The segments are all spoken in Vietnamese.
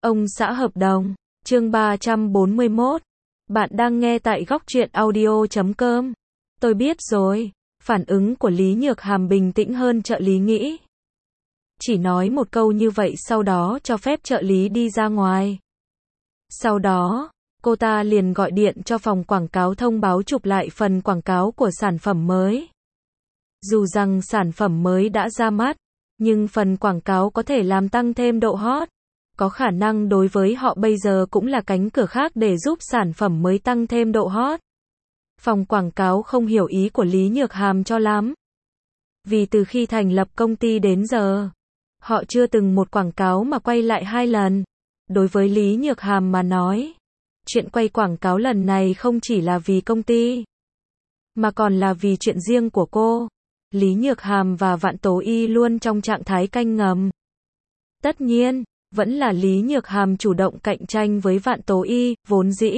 Ông xã hợp đồng, chương 341. Bạn đang nghe tại góc truyện audio.com. Tôi biết rồi. Phản ứng của Lý Nhược Hàm bình tĩnh hơn trợ lý nghĩ. Chỉ nói một câu như vậy sau đó cho phép trợ lý đi ra ngoài. Sau đó, cô ta liền gọi điện cho phòng quảng cáo thông báo chụp lại phần quảng cáo của sản phẩm mới. Dù rằng sản phẩm mới đã ra mắt, nhưng phần quảng cáo có thể làm tăng thêm độ hot. Có khả năng đối với họ bây giờ cũng là cánh cửa khác để giúp sản phẩm mới tăng thêm độ hot. Phòng quảng cáo không hiểu ý của Lý Nhược Hàm cho lắm. Vì từ khi thành lập công ty đến giờ, họ chưa từng một quảng cáo mà quay lại 2 lần. Đối với Lý Nhược Hàm mà nói, chuyện quay quảng cáo lần này không chỉ là vì công ty, mà còn là vì chuyện riêng của cô. Lý Nhược Hàm và Vạn Tố Y luôn trong trạng thái canh ngầm. Tất nhiên, vẫn là Lý Nhược Hàm chủ động cạnh tranh với Vạn Tố Y, vốn dĩ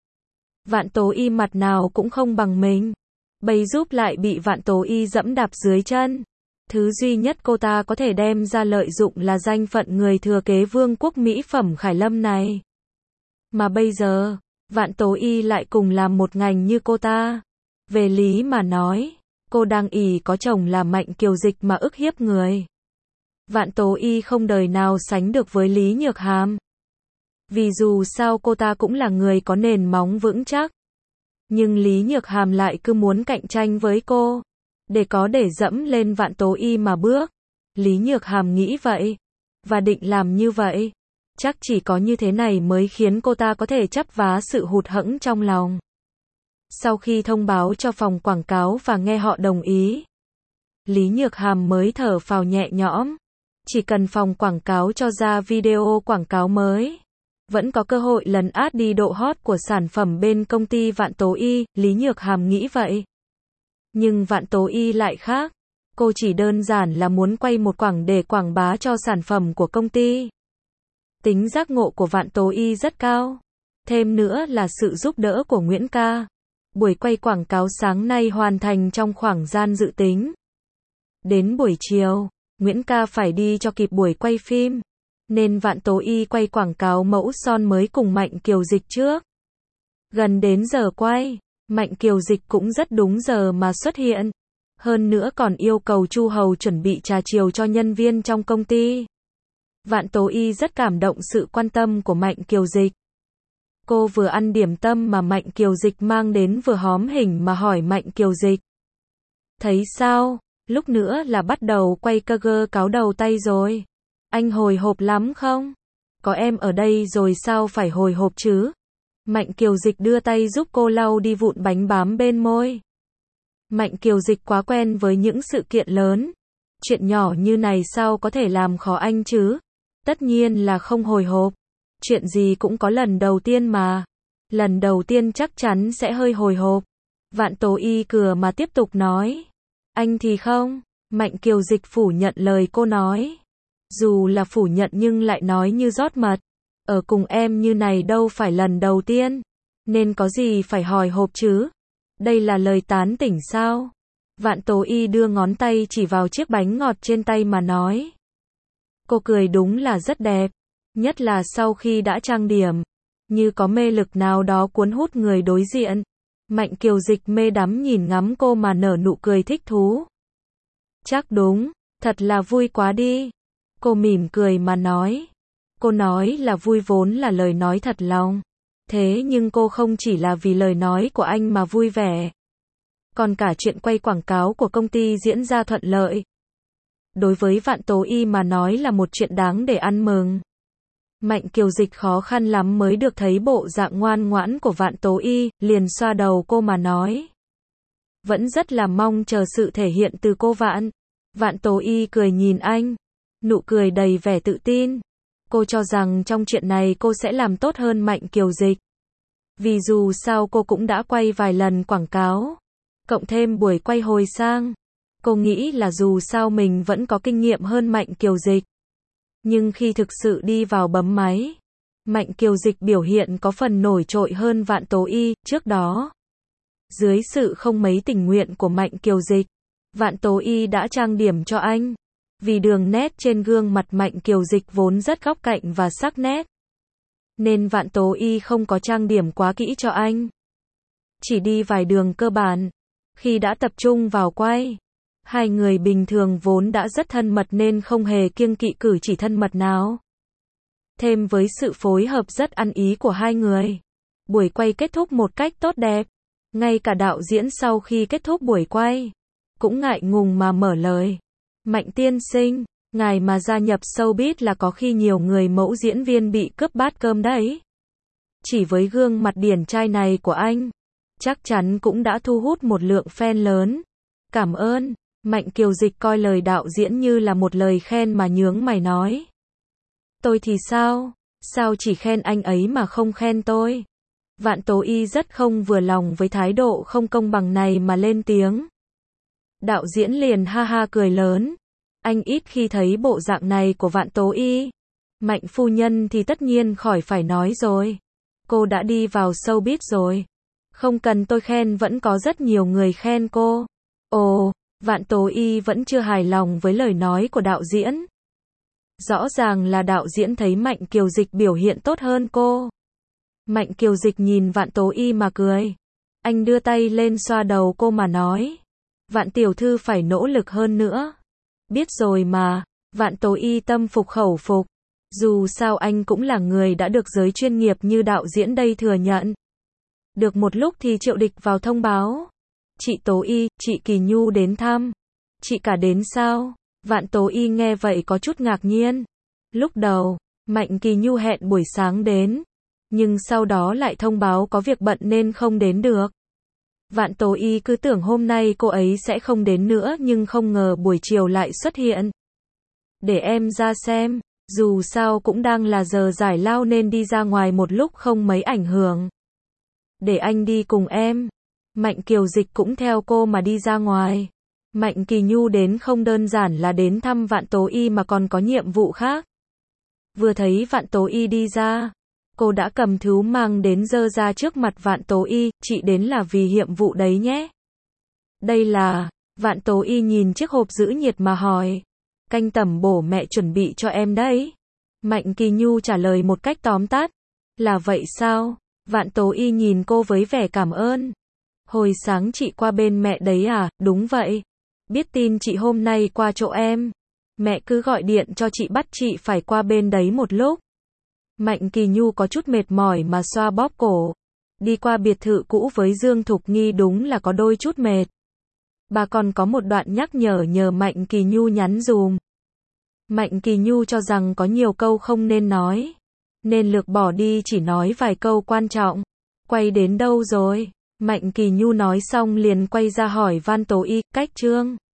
Vạn Tố Y mặt nào cũng không bằng mình. Bây giúp lại bị Vạn Tố Y dẫm đạp dưới chân. Thứ duy nhất cô ta có thể đem ra lợi dụng là danh phận người thừa kế vương quốc mỹ phẩm Khải Lâm này. Mà bây giờ, Vạn Tố Y lại cùng làm một ngành như cô ta. Về lý mà nói, cô đang ỷ có chồng là Mạnh Kiều Dịch mà ức hiếp người. Vạn Tố Y không đời nào sánh được với Lý Nhược Hàm. Vì dù sao cô ta cũng là người có nền móng vững chắc. Nhưng Lý Nhược Hàm lại cứ muốn cạnh tranh với cô, để dẫm lên Vạn Tố Y mà bước. Lý Nhược Hàm nghĩ vậy, và định làm như vậy. Chắc chỉ có như thế này mới khiến cô ta có thể chấp vá sự hụt hẫng trong lòng. Sau khi thông báo cho phòng quảng cáo và nghe họ đồng ý, Lý Nhược Hàm mới thở phào nhẹ nhõm. Chỉ cần phòng quảng cáo cho ra video quảng cáo mới, vẫn có cơ hội lấn át đi độ hot của sản phẩm bên công ty Vạn Tố Y, Lý Nhược Hàm nghĩ vậy. Nhưng Vạn Tố Y lại khác. Cô chỉ đơn giản là muốn quay một quảng để quảng bá cho sản phẩm của công ty. Tính giác ngộ của Vạn Tố Y rất cao. Thêm nữa là sự giúp đỡ của Nguyễn Ca. Buổi quay quảng cáo sáng nay hoàn thành trong khoảng gian dự tính. Đến buổi chiều, Nguyễn Ca phải đi cho kịp buổi quay phim, nên Vạn Tố Y quay quảng cáo mẫu son mới cùng Mạnh Kiều Dịch trước. Gần đến giờ quay, Mạnh Kiều Dịch cũng rất đúng giờ mà xuất hiện. Hơn nữa còn yêu cầu Chu Hầu chuẩn bị trà chiều cho nhân viên trong công ty. Vạn Tố Y rất cảm động sự quan tâm của Mạnh Kiều Dịch. Cô vừa ăn điểm tâm mà Mạnh Kiều Dịch mang đến vừa hóm hỉnh mà hỏi Mạnh Kiều Dịch. Thấy sao? Lúc nữa là bắt đầu quay cơ cáo đầu tay rồi. Anh hồi hộp lắm không? Có em ở đây rồi sao phải hồi hộp chứ? Mạnh Kiều Dịch đưa tay giúp cô lau đi vụn bánh bám bên môi. Mạnh Kiều Dịch quá quen với những sự kiện lớn. Chuyện nhỏ như này sao có thể làm khó anh chứ? Tất nhiên là không hồi hộp. Chuyện gì cũng có lần đầu tiên mà. Lần đầu tiên chắc chắn sẽ hơi hồi hộp. Vạn Tố Y cười mà tiếp tục nói. Anh thì không. Mạnh Kiều Dịch phủ nhận lời cô nói. Dù là phủ nhận nhưng lại nói như rót mật. Ở cùng em như này đâu phải lần đầu tiên. Nên có gì phải hồi hộp chứ? Đây là lời tán tỉnh sao? Vạn Tố Y đưa ngón tay chỉ vào chiếc bánh ngọt trên tay mà nói. Cô cười đúng là rất đẹp. Nhất là sau khi đã trang điểm. Như có mê lực nào đó cuốn hút người đối diện. Mạnh Kiều Dịch mê đắm nhìn ngắm cô mà nở nụ cười thích thú. Chắc đúng, thật là vui quá đi. Cô mỉm cười mà nói. Cô nói là vui vốn là lời nói thật lòng. Thế nhưng cô không chỉ là vì lời nói của anh mà vui vẻ. Còn cả chuyện quay quảng cáo của công ty diễn ra thuận lợi. Đối với Vạn Tố Y mà nói là một chuyện đáng để ăn mừng. Mạnh Kiều Dịch khó khăn lắm mới được thấy bộ dạng ngoan ngoãn của Vạn Tố Y, liền xoa đầu cô mà nói. Vẫn rất là mong chờ sự thể hiện từ cô Vạn. Vạn Tố Y cười nhìn anh. Nụ cười đầy vẻ tự tin. Cô cho rằng trong chuyện này cô sẽ làm tốt hơn Mạnh Kiều Dịch. Vì dù sao cô cũng đã quay vài lần quảng cáo. Cộng thêm buổi quay hồi sang. Cô nghĩ là dù sao mình vẫn có kinh nghiệm hơn Mạnh Kiều Dịch. Nhưng khi thực sự đi vào bấm máy, Mạnh Kiều Dịch biểu hiện có phần nổi trội hơn Vạn Tố Y trước đó. Dưới sự không mấy tình nguyện của Mạnh Kiều Dịch, Vạn Tố Y đã trang điểm cho anh. Vì đường nét trên gương mặt Mạnh Kiều Dịch vốn rất góc cạnh và sắc nét. nên Vạn Tố Y không có trang điểm quá kỹ cho anh. Chỉ đi vài đường cơ bản. Khi đã tập trung vào quay, hai người bình thường vốn đã rất thân mật nên không hề kiêng kỵ cử chỉ thân mật nào. Thêm với sự phối hợp rất ăn ý của hai người, buổi quay kết thúc một cách tốt đẹp. Ngay cả đạo diễn sau khi kết thúc buổi quay, cũng ngại ngùng mà mở lời. Mạnh tiên sinh, ngài mà gia nhập showbiz là có khi nhiều người mẫu diễn viên bị cướp bát cơm đấy. Chỉ với gương mặt điển trai này của anh, chắc chắn cũng đã thu hút một lượng fan lớn. Cảm ơn. Mạnh Kiều Dịch coi lời đạo diễn như là một lời khen mà nhướng mày nói. Tôi thì sao? Sao chỉ khen anh ấy mà không khen tôi? Vạn Tố Y rất không vừa lòng với thái độ không công bằng này mà lên tiếng. Đạo diễn liền ha ha cười lớn. Anh ít khi thấy bộ dạng này của Vạn Tố Y. Mạnh phu nhân thì tất nhiên khỏi phải nói rồi. Cô đã đi vào showbiz rồi. Không cần tôi khen, vẫn có rất nhiều người khen cô. Ồ, Vạn Tố Y vẫn chưa hài lòng với lời nói của đạo diễn. Rõ ràng là đạo diễn thấy Mạnh Kiều Dịch biểu hiện tốt hơn cô. Mạnh Kiều Dịch nhìn Vạn Tố Y mà cười. Anh đưa tay lên xoa đầu cô mà nói. Vạn tiểu thư phải nỗ lực hơn nữa. Biết rồi mà. Vạn Tố Y tâm phục khẩu phục. Dù sao anh cũng là người đã được giới chuyên nghiệp như đạo diễn đây thừa nhận. Được một lúc thì Triệu Địch vào thông báo. Chị Tố Y, chị Kỳ Nhu đến thăm. Chị cả đến sao? Vạn Tố Y nghe vậy có chút ngạc nhiên. Lúc đầu, Mạnh Kỳ Nhu hẹn buổi sáng đến. Nhưng sau đó lại thông báo có việc bận nên không đến được. Vạn Tố Y cứ tưởng hôm nay cô ấy sẽ không đến nữa nhưng không ngờ buổi chiều lại xuất hiện. Để em ra xem, dù sao cũng đang là giờ giải lao nên đi ra ngoài một lúc không mấy ảnh hưởng. Để anh đi cùng em. Mạnh Kiều Dịch cũng theo cô mà đi ra ngoài. Mạnh Kỳ Nhu đến không đơn giản là đến thăm Vạn Tố Y mà còn có nhiệm vụ khác. Vừa thấy Vạn Tố Y đi ra, cô đã cầm thứ mang đến giơ ra trước mặt Vạn Tố Y, chị đến là vì nhiệm vụ đấy nhé. Đây là, Vạn Tố Y nhìn chiếc hộp giữ nhiệt mà hỏi. Canh tẩm bổ mẹ chuẩn bị cho em đấy. Mạnh Kỳ Nhu trả lời một cách tóm tắt. Là vậy sao? Vạn Tố Y nhìn cô với vẻ cảm ơn. Hồi sáng chị qua bên mẹ đấy à? Đúng vậy. Biết tin chị hôm nay qua chỗ em. Mẹ cứ gọi điện cho chị bắt chị phải qua bên đấy một lúc. Mạnh Kỳ Nhu có chút mệt mỏi mà xoa bóp cổ. Đi qua biệt thự cũ với Dương Thục Nghi đúng là có đôi chút mệt. Bà còn có một đoạn nhắc nhở Mạnh Kỳ Nhu nhắn dùm. Mạnh Kỳ Nhu cho rằng có nhiều câu không nên nói, nên lược bỏ đi chỉ nói vài câu quan trọng. Quay đến đâu rồi? Mạnh Kỳ Nhu nói xong liền quay ra hỏi Vạn Tố Y, cách chương.